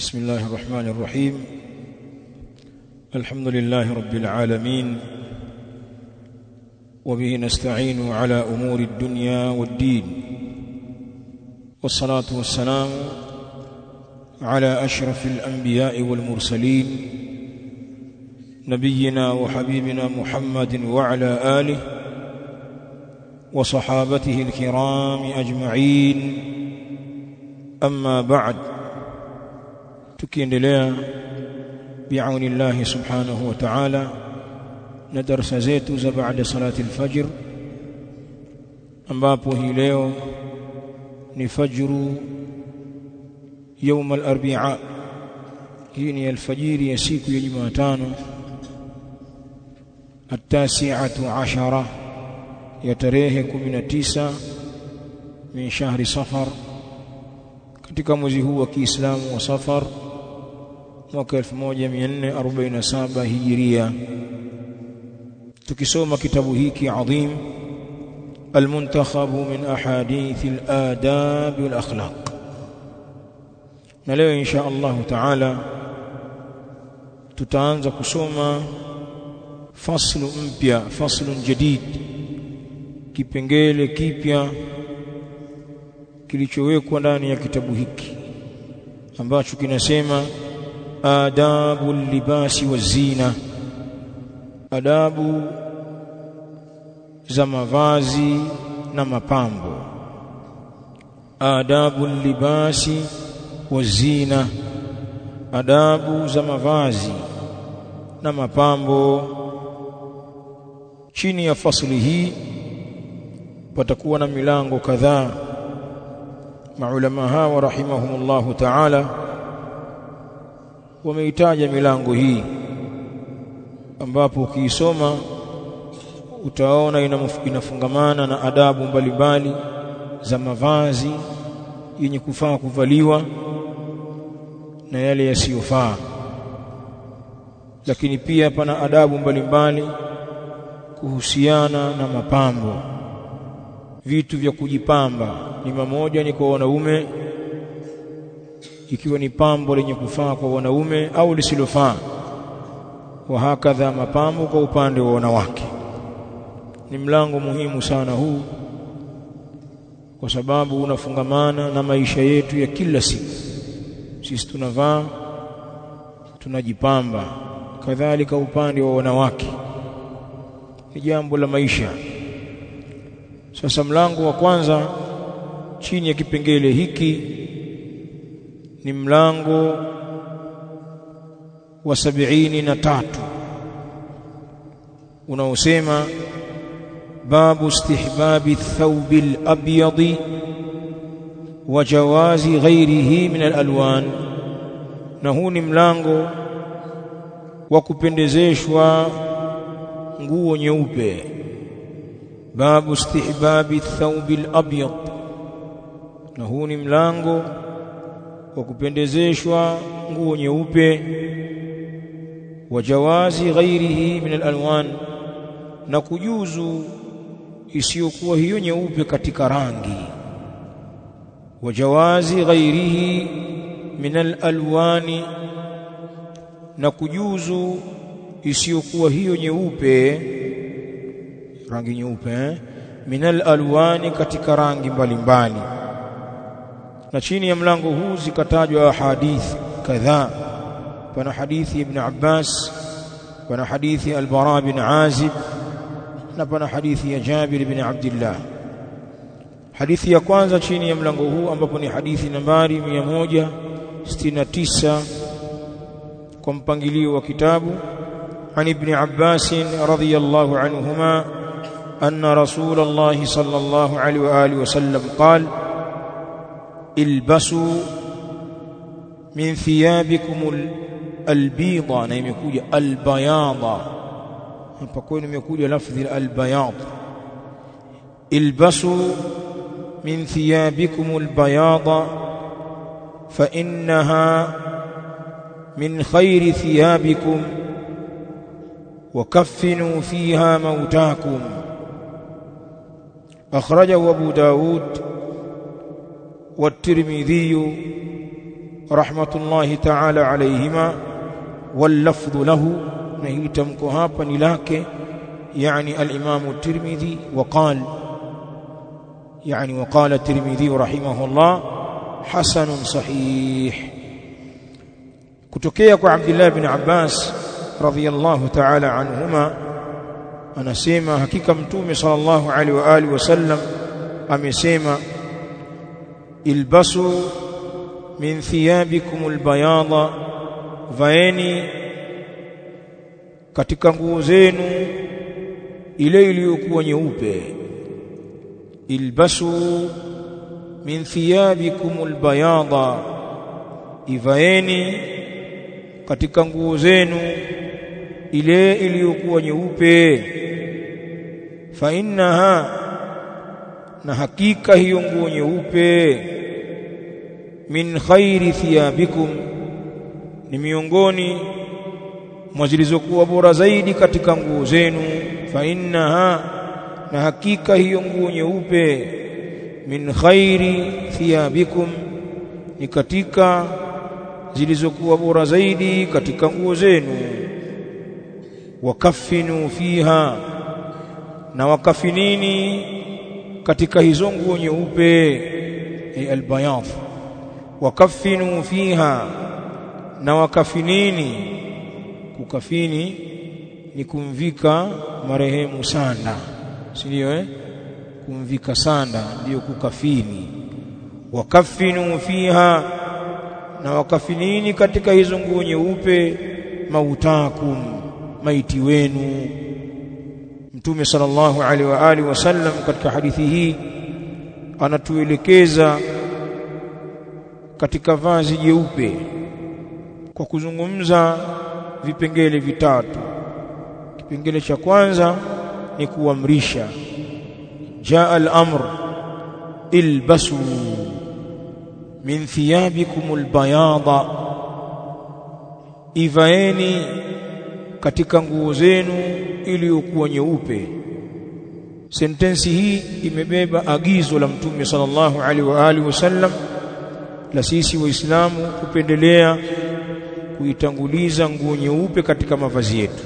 بسم الله الرحمن الرحيم. الحمد لله رب العالمين، وبه نستعين على أمور الدنيا والدين، والصلاة والسلام على أشرف الأنبياء والمرسلين نبينا وحبيبنا محمد وعلى آله وصحابته الكرام أجمعين. أما بعد، tukiendelea bi'auni Allah subhanahu wa ta'ala na darasa zetu za baada salati al-fajr, ambapo hii leo ni fajru يوم الاربعاء. hii ni alfajiri ya siku ya Jumatano التاسعة ya tarehe 19 min shahri Safar, katika mwezi huu wa Kiislamu wa Safar mwaka 1447 Hijiria, tukisoma kitabu hiki adhim al-muntakhabu min ahadith al-adab wal akhlaq. Na leo insha Allah taala tutaanza kusoma faslu mpya, faslun jadid, kipengele kipya kilichowekwa ndani ya kitabu hiki ambacho kinasema adabu libasi wa zina, adabu za mavazi na mapambo. Adabu libasi wa zina, adabu za mavazi na mapambo. Chini ya fasli hii patakuwa na milango kadhaa. Maulama hawa rahimahumullahu ta'ala wameitaja milango hii, ambapo ukiisoma utaona inafungamana na adabu mbalimbali za mavazi yenye kufaa kuvaliwa na yale yasiyofaa. Lakini pia pana adabu mbalimbali kuhusiana na mapambo, vitu vya kujipamba. Ni mamoja ni kwa wanaume, ikiwa ni pambo lenye kufaa kwa wanaume au lisilofaa, wa hakadha mapambo kwa upande wa wanawake. Ni mlango muhimu sana huu, kwa sababu unafungamana na maisha yetu ya kila siku. Sisi tunavaa, tunajipamba, kadhalika upande wa wanawake ni jambo la maisha. Sasa mlango wa kwanza chini ya kipengele hiki ni mlango wa 73 unaosema babu istihbabi ath-thawbi al-abyad wa jawazi ghayrihi min al-alwan. Na huu ni mlango wa kupendezeshwa nguo nyeupe. Babu istihbabi ath-thawbi al-abyad, na huu ni mlango wa kupendezeshwa nguo nyeupe. Wa jawazi ghairihi min al-alwan, na kujuzu isiyokuwa hiyo nyeupe katika rangi. Wa jawazi ghairihi min al-alwani, na kujuzu isiyokuwa hiyo nyeupe, rangi nyeupe, min al-alwani, katika rangi mbalimbali. Na chini ya mlango huu zikatajwa hadithi kadhaa. Pana hadithi Ibn Abbas, pana hadithi Al-Bara bin Azib, na pana hadithi ya Jabir bin Abdullah. Hadithi ya kwanza chini ya mlango huu, ambapo ni hadithi nambari 169 kwa mpangilio wa kitabu. An Ibn Abbas radhiyallahu anhuma anna Rasulullah sallallahu alaihi wa alihi wasallam qala ilbasu min thiyabikum albida, na imekuja albayada hapa kwenu, imekuja lafzi albayad. Ilbasu min thiyabikum albayada fa innaha min khayri thiyabikum wa kaffinu fiha mautakum. Akhrajahu Abu Daud والترمذي rahmatullahi ta'ala alayhima wal lafdhu lahu, na hili tamko hapa ni lake يعني الإمام الترمذي وقال وقال الترمذي رحمه الله حسن صحيح. kutokea kwa Abdullah ibn Abbas radhiyallahu ta'ala anhuma anasema hakika mtume sallallahu alaihi wa alihi wasallam amesema ilbasu min thiyabikumul bayada, vaeni katika nguo zenu ile iliyokuwa nyeupe. Ilbasu min thiyabikumul bayada, ivaeni katika nguo zenu ile iliyokuwa nyeupe. Fa innaha, na hakika hiyo nguo nyeupe, min khairi thiyabikum, ni miongoni mwa zilizokuwa bora zaidi katika nguo zenu. Fa innaha, na hakika hiyo nguo nyeupe, min khairi thiyabikum, ni katika zilizokuwa bora zaidi katika nguo zenu. Wakaffinu fiha, na wakafinini katika hizo nguo nyeupe, albayad. Wakaffinu fiha, na wakafinini. Kukafini ni kumvika marehemu sanda, si ndio? Kumvika sanda ndio kukafini. Wakaffinu fiha, na wakafinini katika hizo nguo nyeupe, mautakum, maiti wenu. Mtume sallallahu alaihi wa alihi wasallam katika hadithi hii anatuelekeza katika vazi jeupe kwa kuzungumza vipengele vitatu. Kipengele cha kwanza ni kuamrisha, jaa al-amr ilbasu min thiyabikumul bayada, ivaeni katika nguo zenu iliyokuwa nyeupe. Sentensi hii imebeba agizo la Mtume sallallahu alaihi wa alihi wasallam la sisi waislamu kupendelea kuitanguliza nguo nyeupe katika mavazi yetu.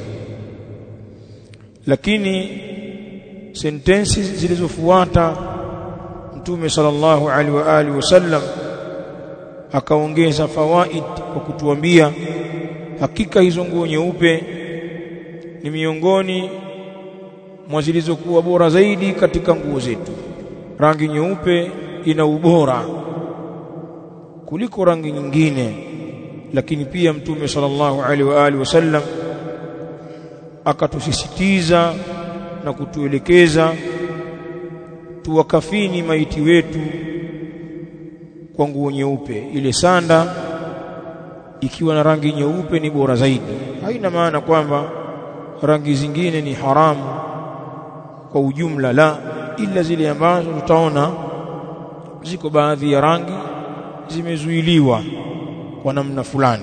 Lakini sentensi zilizofuata Mtume sallallahu alaihi wa alihi wasallam akaongeza fawaid kwa kutuambia hakika hizo nguo nyeupe ni miongoni mwa zilizokuwa bora zaidi katika nguo zetu. Rangi nyeupe ina ubora kuliko rangi nyingine, lakini pia Mtume sallallahu alaihi wa alihi wasallam akatusisitiza na kutuelekeza tuwakafini maiti wetu kwa nguo nyeupe. Ile sanda ikiwa na rangi nyeupe ni bora zaidi. Haina maana kwamba rangi zingine ni haramu kwa ujumla, la, ila zile ambazo tutaona ziko baadhi ya rangi zimezuiliwa kwa namna fulani,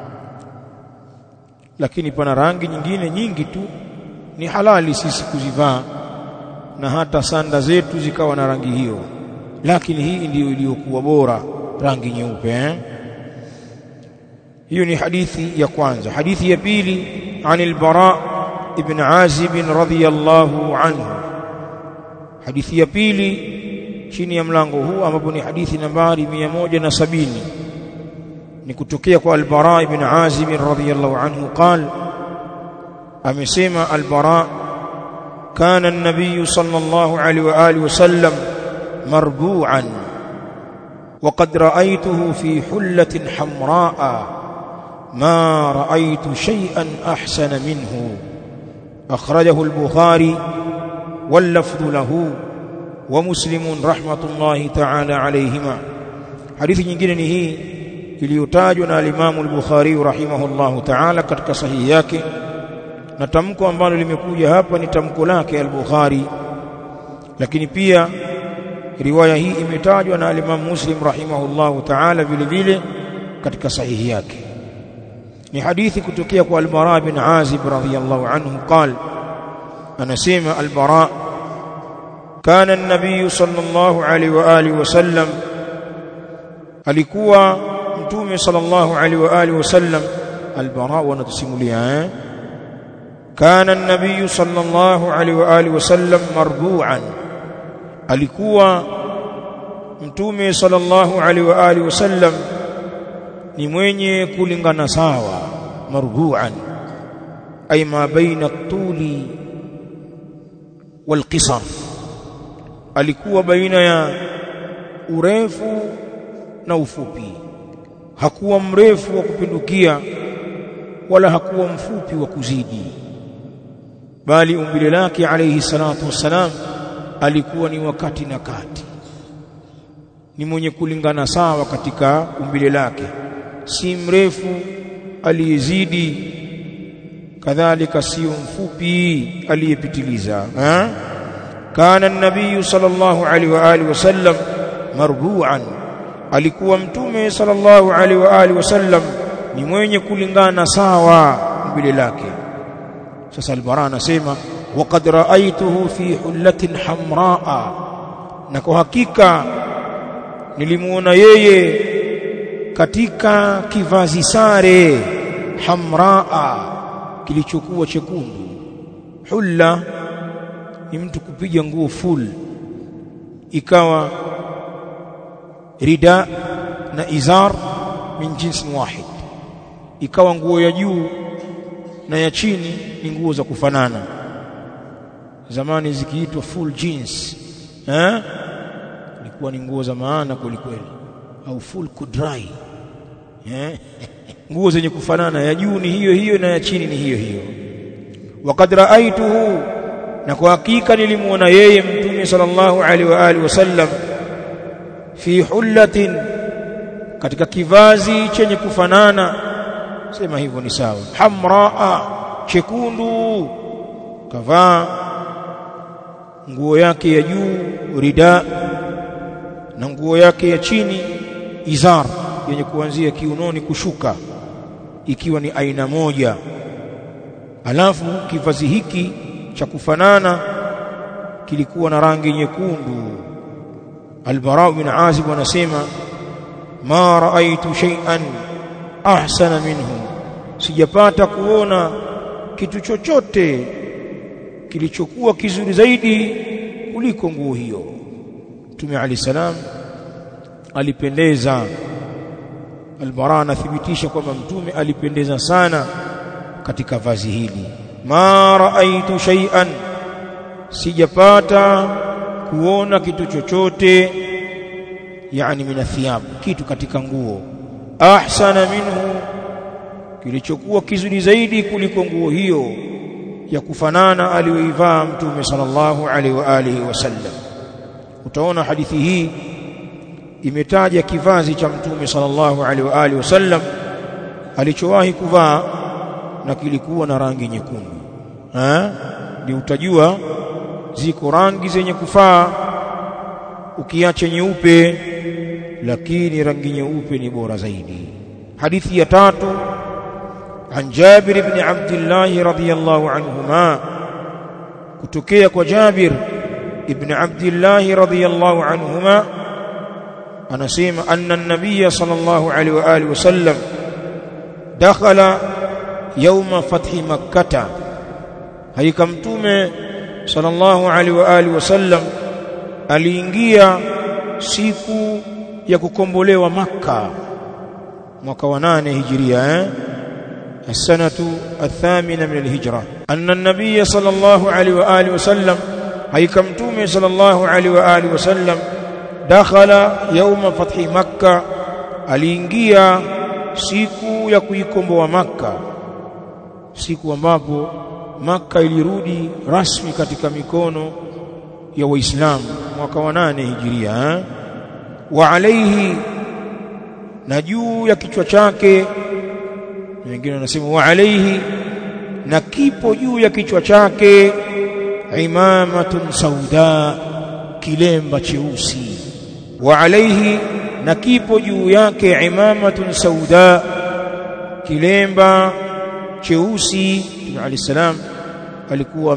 lakini pana rangi nyingine nyingi tu ni halali sisi kuzivaa, na hata sanda zetu zikawa na rangi hiyo, lakini hii ndiyo iliyokuwa bora, rangi nyeupe. Hiyo ni hadithi ya kwanza. Hadithi ya pili, anil Bara ibn Azib radhiyallahu anhu. Hadithi ya pili chini ya mlango huu ambapo ni hadithi nambari 170 ni kutokea kwa al-Bara ibn Azib radhiyallahu anhu قال, amesema al-Bara, kana an-nabiy sallallahu alayhi wa alihi wasallam marbu'an wa qad ra'aytuhu fi hullatin hamra'a ma ra'aytu shay'an ahsana minhu. akhrajahu al-Bukhari wal lafdhu lahu wa Muslim rahmatullahi ta'ala alayhima. Hadithi nyingine ni hii iliyotajwa na al-Imam al-Bukhari rahimahullahu ta'ala katika sahihi yake, na tamko ambalo limekuja hapa ni tamko lake al-Bukhari, lakini pia riwaya hii imetajwa na al-Imam Muslim rahimahullahu ta'ala vile vile katika sahihi yake. Ni hadithi kutokea kwa al-Bara bin Azib radhiyallahu anhu قال, anasema al-Bara, كان النبي صلى الله عليه وآله وسلم, alikuwa mtume sallallahu alaihi wa alihi wasallam, al-Bara wanatusimulia kana an-nabiy sallallahu alaihi wa alihi wasallam marbu'an, alikuwa mtume sallallahu alaihi wa alihi wasallam ni mwenye kulingana sawa. Marbu'an ay ma baina at-tuli wal qisar, alikuwa baina ya urefu na ufupi. Hakuwa mrefu wa kupindukia wala hakuwa mfupi wa kuzidi, bali umbile lake alayhi salatu wassalam alikuwa ni wakati na kati, ni mwenye kulingana sawa katika umbile lake, si mrefu aliyezidi, kadhalika sio mfupi aliyepitiliza. Kana an-nabiy sallallahu alaihi wa alihi wasallam marbu'an, alikuwa mtume sallallahu alaihi wa alihi wasallam ni mwenye kulingana sawa umbile lake. Sasa al-Bara anasema waqad ra'aytuhu fi hullatin hamraa, na kwa hakika nilimuona yeye katika kivazi sare hamraa, kilichokuwa chekundu. Hulla ni mtu kupiga nguo full ikawa rida na izar min jinsi wahid, ikawa nguo ya juu na ya chini ni nguo za kufanana. Zamani zikiitwa full jeans, ilikuwa ni nguo za maana kweli kweli, au full kudrai, nguo zenye kufanana, ya juu ni hiyo hiyo na ya chini ni hiyo hiyo. Waqad ra'aytuhu, na kwa hakika nilimuona yeye mtume sallallahu alaihi wa alihi wasallam fi hullatin, katika kivazi chenye kufanana, sema hivyo ni sawa, hamraa, chekundu, kavaa nguo yake ya juu rida na nguo yake ya chini izar, yenye kuanzia kiunoni kushuka, ikiwa ni aina moja. Alafu kivazi hiki cha kufanana kilikuwa na rangi nyekundu. Al-Bara bin Azib anasema ma raaitu shay'an ahsana minhu, sijapata kuona kitu chochote kilichokuwa kizuri zaidi kuliko nguo hiyo. Mtume Ali salam alipendeza. Al-Bara anathibitisha kwamba mtume alipendeza sana katika vazi hili. Ma raaitu shay'an, sijapata kuona kitu chochote, yani min athiyab, kitu katika nguo, ahsana minhu, kilichokuwa kizuri zaidi kuliko nguo hiyo ya kufanana aliyoivaa mtume sallallahu alaihi wa alihi wasallam. Utaona hadithi hii imetaja kivazi cha mtume sallallahu alaihi wa alihi wasallam alichowahi kuvaa, na kilikuwa na rangi nyekundu. Ndio utajua ziko rangi zenye kufaa ukiacha nyeupe, lakini rangi nyeupe ni bora zaidi. Hadithi ya tatu, an Jabir ibn Abdullah radhiyallahu anhuma, kutokea kwa Jabir ibn Abdullah radhiyallahu anhuma anasema anna an-nabiy sallallahu alaihi wa alihi wasallam dakhala yawma fathi makkah, hakika mtume sallallahu alaihi wa alihi wasallam aliingia siku ya kukombolewa Makka, mwaka wa 8 hijiria, as-sanatu ath-thamina min al-hijra. Anna an-nabiy sallallahu alaihi wa alihi wasallam, hakika mtume sallallahu alaihi wa alihi wasallam dakhala yawma fathi Makka, aliingia siku ya kuikomboa Makka, siku ambapo Makka ilirudi rasmi katika mikono ya Waislamu, mwaka wa 8 hijiria. Wa alayhi, na juu ya kichwa chake, wengine wanasema wa alayhi, na kipo juu ya kichwa chake, imamatun sauda, kilemba cheusi. Wa alayhi, na kipo juu yake, imamatun sauda, kilemba cheusi. Mtume alayhi salam alikuwa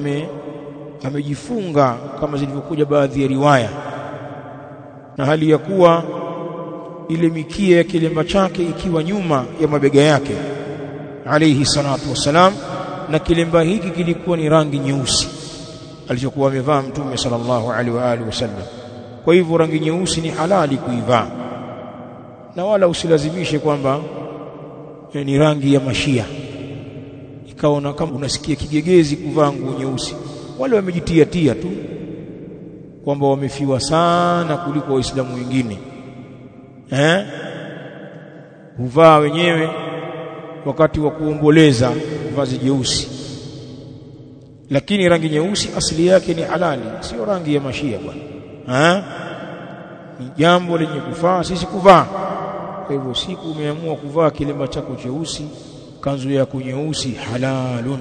amejifunga kama zilivyokuja baadhi ya riwaya, na hali ya kuwa ile mikia ya kilemba chake ikiwa nyuma ya mabega yake alayhi salatu wasalam, na kilemba hiki kilikuwa ni rangi nyeusi alichokuwa amevaa Mtume sallallahu alaihi wa alihi wasallam. Kwa hivyo rangi nyeusi ni halali kuivaa, na wala usilazimishe kwamba ni rangi ya Mashia ikaona kama unasikia kigegezi kuvaa nguo nyeusi. Wale wamejitia tu kwamba wamefiwa sana kuliko waislamu wengine, huvaa wenyewe wakati wa kuomboleza vazi jeusi, lakini rangi nyeusi asili yake ni halali, sio rangi ya Mashia bwana. Ni jambo lenye kufaa sisi kuvaa. Kwa hivyo siku umeamua kuvaa kilemba chako cheusi, kanzu yako nyeusi, halalun.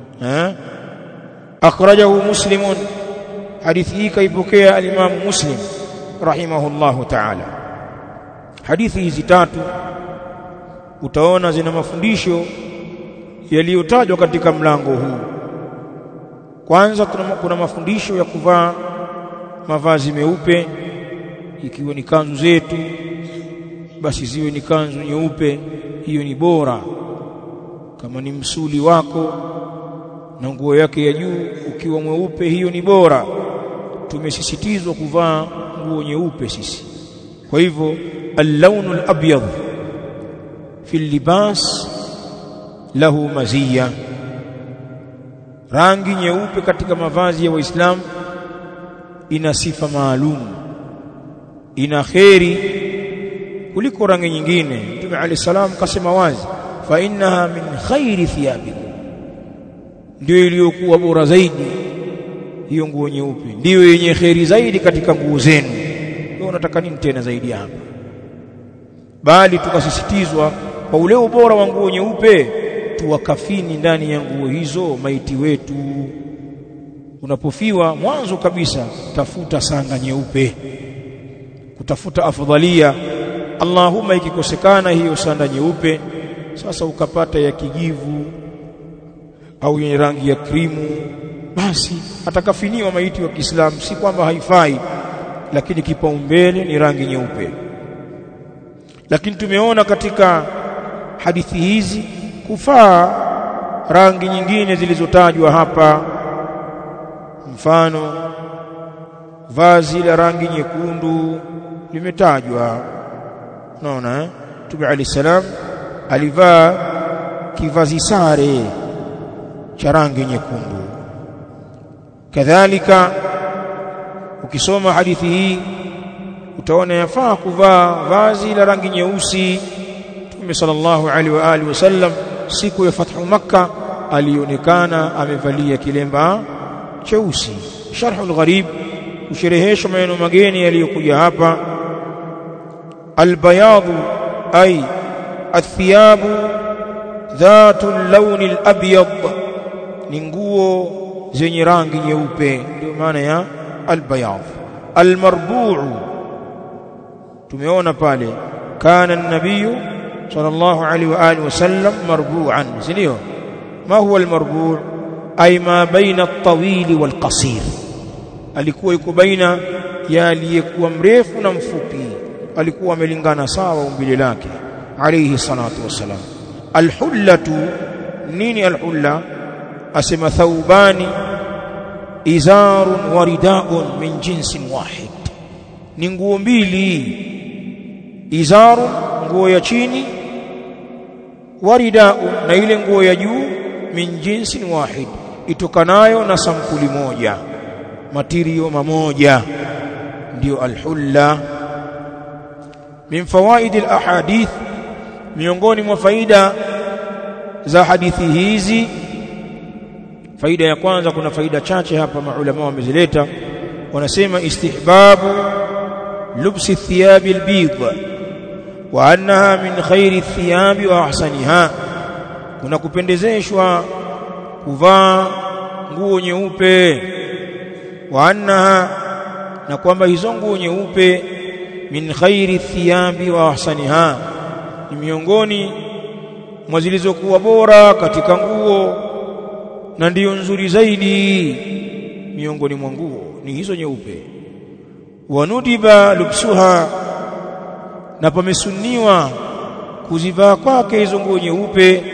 Akhrajahu Muslimun, hadithi hii kaipokea al-Imam Muslim rahimahullahu ta'ala. Hadithi hizi tatu utaona zina mafundisho yaliyotajwa katika mlango huu. Kwanza kuna mafundisho ya kuvaa mavazi meupe, ikiwa ni kanzu zetu basi ziwe ni kanzu nyeupe, hiyo ni bora. Kama ni msuli wako na nguo yake ya juu ukiwa mweupe, hiyo ni bora. Tumesisitizwa kuvaa nguo nyeupe sisi. Kwa hivyo al-lawnul abyad fi al-libas lahu maziyya, rangi nyeupe katika mavazi ya Waislamu ina sifa maalum, ina kheri kuliko rangi nyingine. Mtume alayhi salam kasema wazi, fa innaha min khairi thiyabikum, ndio iliyokuwa bora zaidi hiyo nguo nyeupe, ndio yenye kheri zaidi katika nguo zenu. Wewe unataka nini tena zaidi hapa? Bali tukasisitizwa kwa ule ubora wa nguo nyeupe tuwakafini ndani ya nguo hizo maiti wetu. Unapofiwa mwanzo kabisa tafuta sanda nyeupe, kutafuta afdhalia. Allahumma ikikosekana hiyo sanda nyeupe, sasa ukapata ya kijivu au yenye rangi ya krimu, basi atakafiniwa maiti wa Kiislamu. Si kwamba haifai, lakini kipaumbele ni rangi nyeupe. Lakini tumeona katika hadithi hizi kufaa rangi nyingine zilizotajwa hapa, mfano vazi la rangi nyekundu limetajwa. Unaona Mtume alayhi salam alivaa kivazi sare cha rangi nyekundu. Kadhalika ukisoma hadithi hii utaona yafaa kuvaa vazi la rangi nyeusi. Mtume sallallahu alaihi wa alihi wasallam siku ya Fathu Makkah alionekana amevalia kilemba cheusi. Sharhul Gharib usherehesha maneno mageni yaliyokuja hapa. Albayadu ay athiyabu dhatu al-lawn al-abyad, ni nguo zenye rangi nyeupe, ndio maana ya albayad. Almarbu'u, tumeona pale kana an-nabiy sallallahu alaihi wa alihi wasallam marbu'an, sio? Ma huwa almarbu'? Ay ma baina at-tawil wal-qasir, alikuwa yuko baina ya aliyekuwa mrefu na mfupi, alikuwa amelingana sawa umbile lake alayhi salatu wasalam. Alhullatu, nini alhulla? Asema thawbani izarun wa ridaun min jinsin wahid, ni nguo mbili. Izaru, nguo ya chini, wa ridaun, na ile nguo ya juu, min jinsin wahid, itokanayo na sampuli moja, matirio mamoja, ndio alhulla. Min fawaid alahadith, miongoni mwa faida za hadithi hizi, faida ya kwanza, kuna faida chache hapa maulama wamezileta. Wanasema istihbabu lubsi thiyabi albid wa annaha min khairi thiyabi wa ahsaniha, kuna kupendezeshwa kuvaa nguo nyeupe. Wa annaha, na kwamba hizo nguo nyeupe, min khairi thiyabi wa ahsaniha, ni miongoni mwa zilizokuwa bora katika nguo na ndiyo nzuri zaidi miongoni mwa nguo ni hizo nyeupe. Wanudiba lubsuha na pamesunniwa kuzivaa kwake hizo nguo nyeupe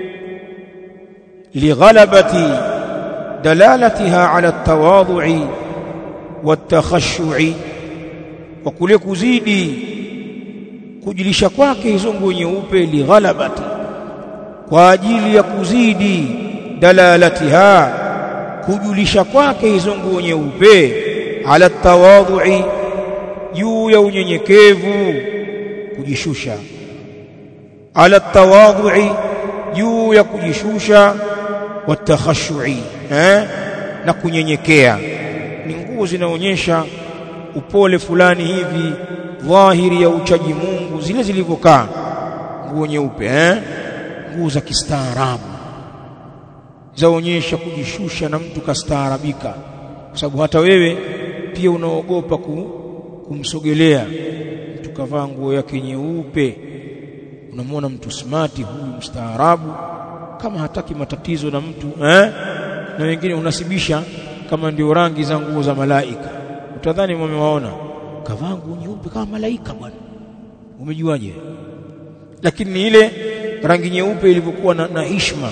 lighalabati dalalatiha ala at-tawadhu'i wat-takhashshu'i, wa kule kuzidi kujilisha kwake hizo nguo nyeupe lighalabati, kwa ajili ya kuzidi dalalatiha, kujulisha kwake hizo nguo nyeupe ala at-tawadhu'i, juu ya unyenyekevu, kujishusha, ala at-tawadhu'i, juu ya kujishusha, watakhashu'i, na kunyenyekea. Ni nguo zinaonyesha upole fulani hivi, dhahiri ya uchaji Mungu, zile zilivyokaa nguo nyeupe, nguo za kistaarabu, zaonyesha kujishusha na mtu kastaarabika, kwa sababu hata wewe pia unaogopa kumsogelea mtu kavaa nguo yake nyeupe. Unamwona mtu smati huyu, mstaarabu, kama hataki matatizo na mtu, na wengine unasibisha kama ndio rangi za nguo za malaika. Utadhani mmewaona kavaa nguo nyeupe kama malaika bwana, umejuaje? Lakini ni ile rangi nyeupe ilivyokuwa na heshima.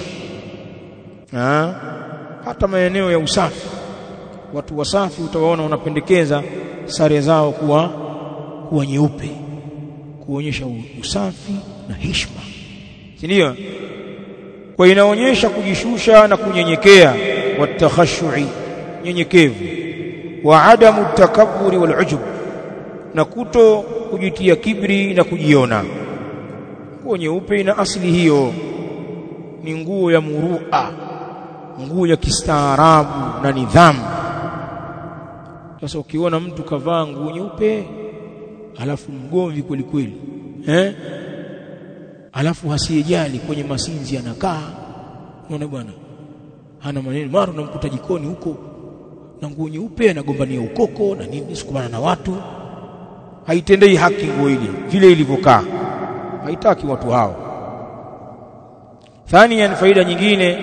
Hata maeneo ya usafi, watu wasafi utawaona wanapendekeza sare zao kuwa nyeupe, kuonyesha usafi na heshima, si ndio? Kwa inaonyesha kujishusha na kunyenyekea, watakhashu'i, nyenyekevu, wa adamu takabburi wal ujub, na kuto kujitia kibri na kujiona. Nguo nyeupe ina asili hiyo, ni nguo ya murua, nguo ya kistaarabu na nidhamu. Sasa ukiona mtu kavaa nguo nyeupe alafu mgomvi kweli kweli, alafu hasiyejali kwenye masinzi anakaa, unaona bwana hana maneno, mara unamkuta jikoni huko na nguo nyeupe anagombania ukoko na nini, sikumana na watu, haitendei haki nguo ile vile ilivyokaa, haitaki watu hao. Thaniyan, faida nyingine,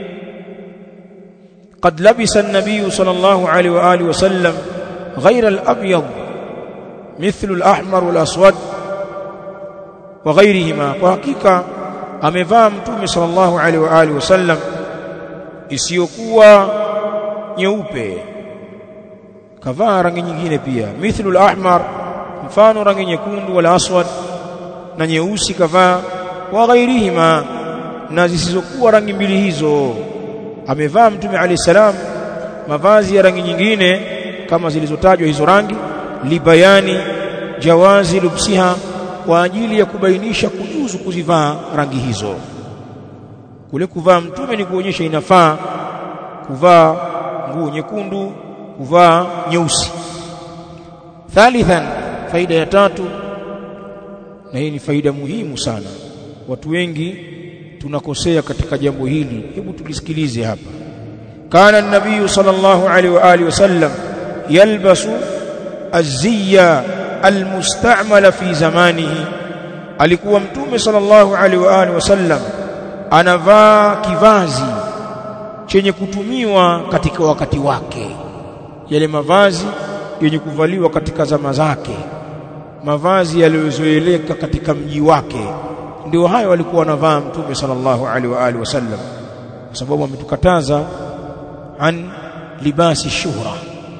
قد لبس النبي صلى الله عليه وآله وسلم غير الأبيض مثل الأحمر والأسود وغيرهما. وحقيقة amevaa mtume sallallahu alaihi wa alihi wasallam isiyokuwa nyeupe, kavaa rangi nyingine pia, mithlu al-ahmar, mfano rangi nyekundu, wala aswad, na nyeusi kavaa, wa ghairihima, na zisizokuwa rangi mbili hizo. Amevaa mtume alayhi salam mavazi ya rangi nyingine kama zilizotajwa hizo rangi, libayani jawazi lubsiha, kwa ajili ya kubainisha kujuzu kuzivaa rangi hizo. Kule kuvaa mtume ni kuonyesha inafaa kuvaa nguo nyekundu, kuvaa nyeusi. Thalithan, faida ya tatu, na hii ni faida muhimu sana, watu wengi tunakosea katika jambo hili, hebu tulisikilize hapa. Kana an-nabiy sallallahu alaihi wa alihi wasallam yalbasu az-ziyya al-musta'mala fi zamanihi, alikuwa mtume sallallahu alaihi wa alihi wasallam anavaa kivazi chenye kutumiwa katika wakati wake, yale mavazi yenye kuvaliwa katika zama zake, mavazi yaliyozoeleka katika mji wake, ndio hayo walikuwa wanavaa mtume sallallahu alaihi wa alihi wasallam, kwa sababu ametukataza an libasi shuhra,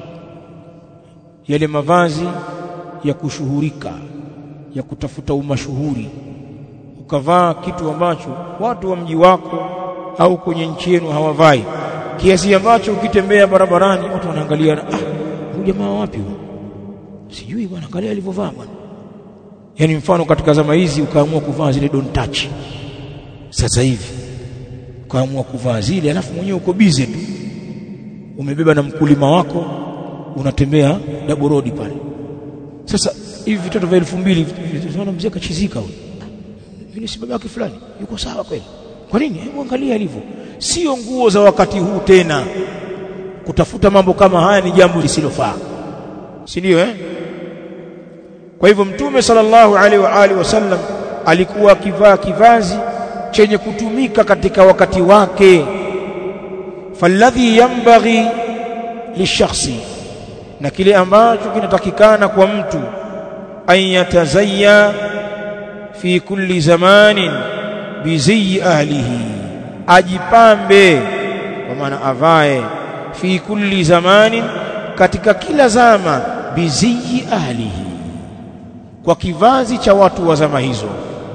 yale mavazi ya kushuhurika, ya kutafuta umashuhuri, ukavaa kitu ambacho watu wa mji wako au kwenye nchi yenu hawavai, kiasi ambacho ukitembea barabarani watu wanaangalia, huyu jamaa wapi huyu, sijui bwana, angalia alivyovaa bwana. Yani mfano katika zama hizi ukaamua kuvaa zile don't touch, sasa hivi ukaamua kuvaa zile, alafu mwenyewe uko busy tu, umebeba na mkulima wako, unatembea double road pale. Sasa hivi vitoto vya 2000 tunaona mzee kachizika huyu, yule si babake fulani, yuko sawa kweli? Kwa nini? Hebu angalia alivyo. Sio nguo za wakati huu tena. Kutafuta mambo kama haya ni jambo lisilofaa, si ndio? Kwa hivyo mtume sallallahu alaihi wa alihi wasallam alikuwa akivaa kivazi chenye kutumika katika wakati wake. Falladhi yanbaghi lishakhsi, na kile ambacho kinatakikana kwa mtu, an yatazayya fi kulli zamanin biziyi ahlihi, ajipambe kwa maana avae, fi kulli zamanin, katika kila zama, biziyi ahlihi, kwa kivazi cha watu wa zama hizo.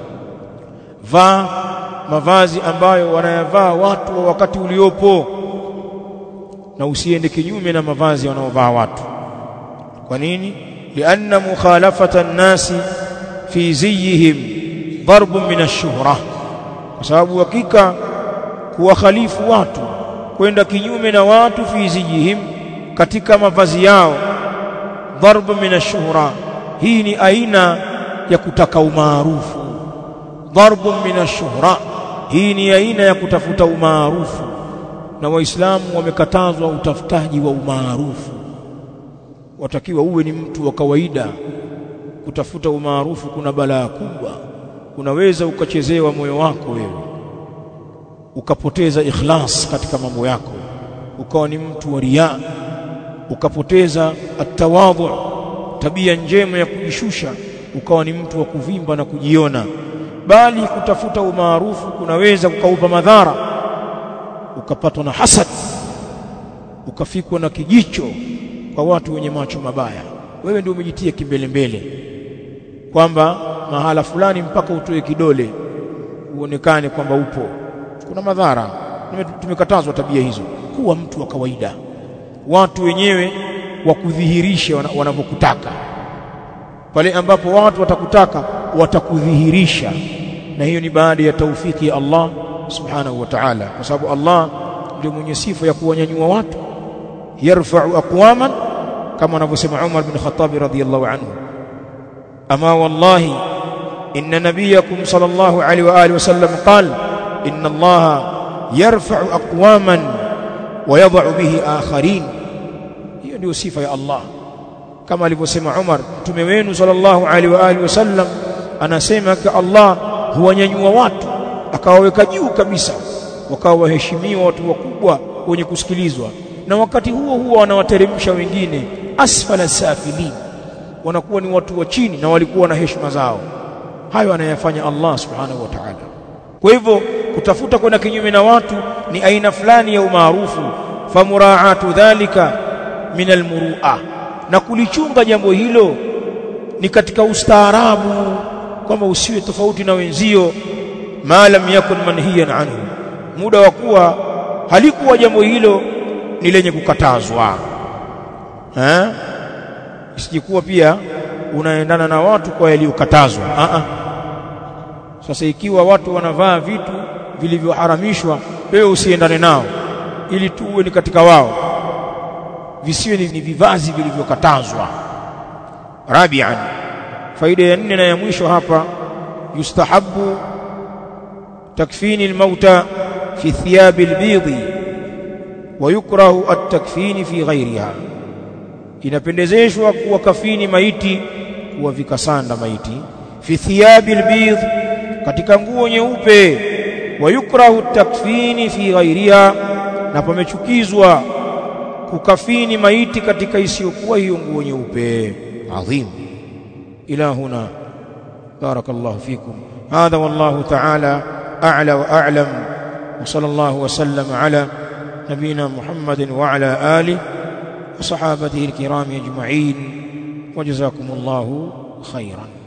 Vaa mavazi ambayo wanayavaa watu wa wakati uliopo, na usiende kinyume na mavazi wanaovaa watu. Kwa nini? Lianna mukhalafata an-nasi fi ziyihim darbun min ash-shuhra, kwa sababu hakika kuwakhalifu watu, kwenda kinyume na watu, fi ziyihim, katika mavazi yao, darbun min ash-shuhra, hii ni aina ya kutaka umaarufu. Darbun min ash-shuhra, hii ni aina ya kutafuta umaarufu, na Waislamu wamekatazwa utafutaji wa umaarufu. Watakiwa uwe ni mtu wa kawaida. Kutafuta umaarufu kuna balaa kubwa, unaweza ukachezewa moyo wako wewe, ukapoteza ikhlas katika mambo yako, ukawa ni mtu wa riya, ukapoteza atawadhu, tabia njema ya kujishusha, ukawa ni mtu wa kuvimba na kujiona. Bali kutafuta umaarufu kunaweza kukaupa madhara, ukapatwa na hasad, ukafikwa na kijicho kwa watu wenye macho mabaya. Wewe ndio umejitia kimbelembele kwamba mahala fulani mpaka utoe kidole uonekane kwamba upo. Kuna madhara. Tumekatazwa tabia hizo. Kuwa mtu wa kawaida, watu wenyewe wakudhihirisha wanavyokutaka. Pale ambapo watu watakutaka, watakudhihirisha, na hiyo ni baada ya taufiki ya Allah subhanahu wa ta'ala, kwa sababu Allah ndio mwenye sifa ya kuwanyanyua watu. Yarfa'u aqwaman, kama anavyosema Umar bin Khattab radhiyallahu anhu, ama wallahi inna nabiyakum sallallahu alaihi wa alihi wasallam qala inna Allah yarfa'u aqwaman wa yadh'u bihi akharin. Hiyo ndio sifa ya Allah, kama alivyosema Umar, mtume wenu sallallahu alaihi wa alihi wasallam anasema kwa Allah huwanyanyua watu akawaweka juu kabisa, wakawa waheshimiwa, watu wakubwa wenye kusikilizwa, na wakati huo huo wanawateremsha wengine asfala safilin, wanakuwa ni watu wa chini na walikuwa na heshima zao. Hayo anayafanya Allah subhanahu wa ta'ala. Kwa hivyo kutafuta kwenda kinyume na watu ni aina fulani ya umaarufu. Famuraatu dhalika min almuru'a, na kulichunga jambo hilo ni katika ustaarabu, kwamba usiwe tofauti na wenzio. Ma lam yakun manhiyan anhu, muda wa kuwa halikuwa jambo hilo ni lenye kukatazwa. Isijikuwa pia unaendana na watu kwa yaliyokatazwa. Sasa ikiwa watu wanavaa vitu vilivyoharamishwa, wewe usiendane nao, ili tuwe ni katika wao, visiwe ni vivazi vilivyokatazwa. Rabi'an, faida ya 4 na ya mwisho hapa, yustahabbu takfini almauta fi thiyabi albidhi wa yukrahu at-takfini fi ghayriha. Inapendezeshwa kuwa kafini maiti, kuwa vikasanda maiti, fi thiyabi albidh, katika nguo nyeupe, wa yukrahu at-takfini fi ghayriha, na pamechukizwa kukafini maiti katika isiyokuwa hiyo nguo nyeupe. Adhim. Ila huna, barakallahu fikum. Hadha wallahu ta'ala a'la wa a'lam, wa sallallahu wa sallam ala nabina Muhammadin wa ala alihi wa sahabatihi al-kiram ajma'in, wa jazakumullahu khairan.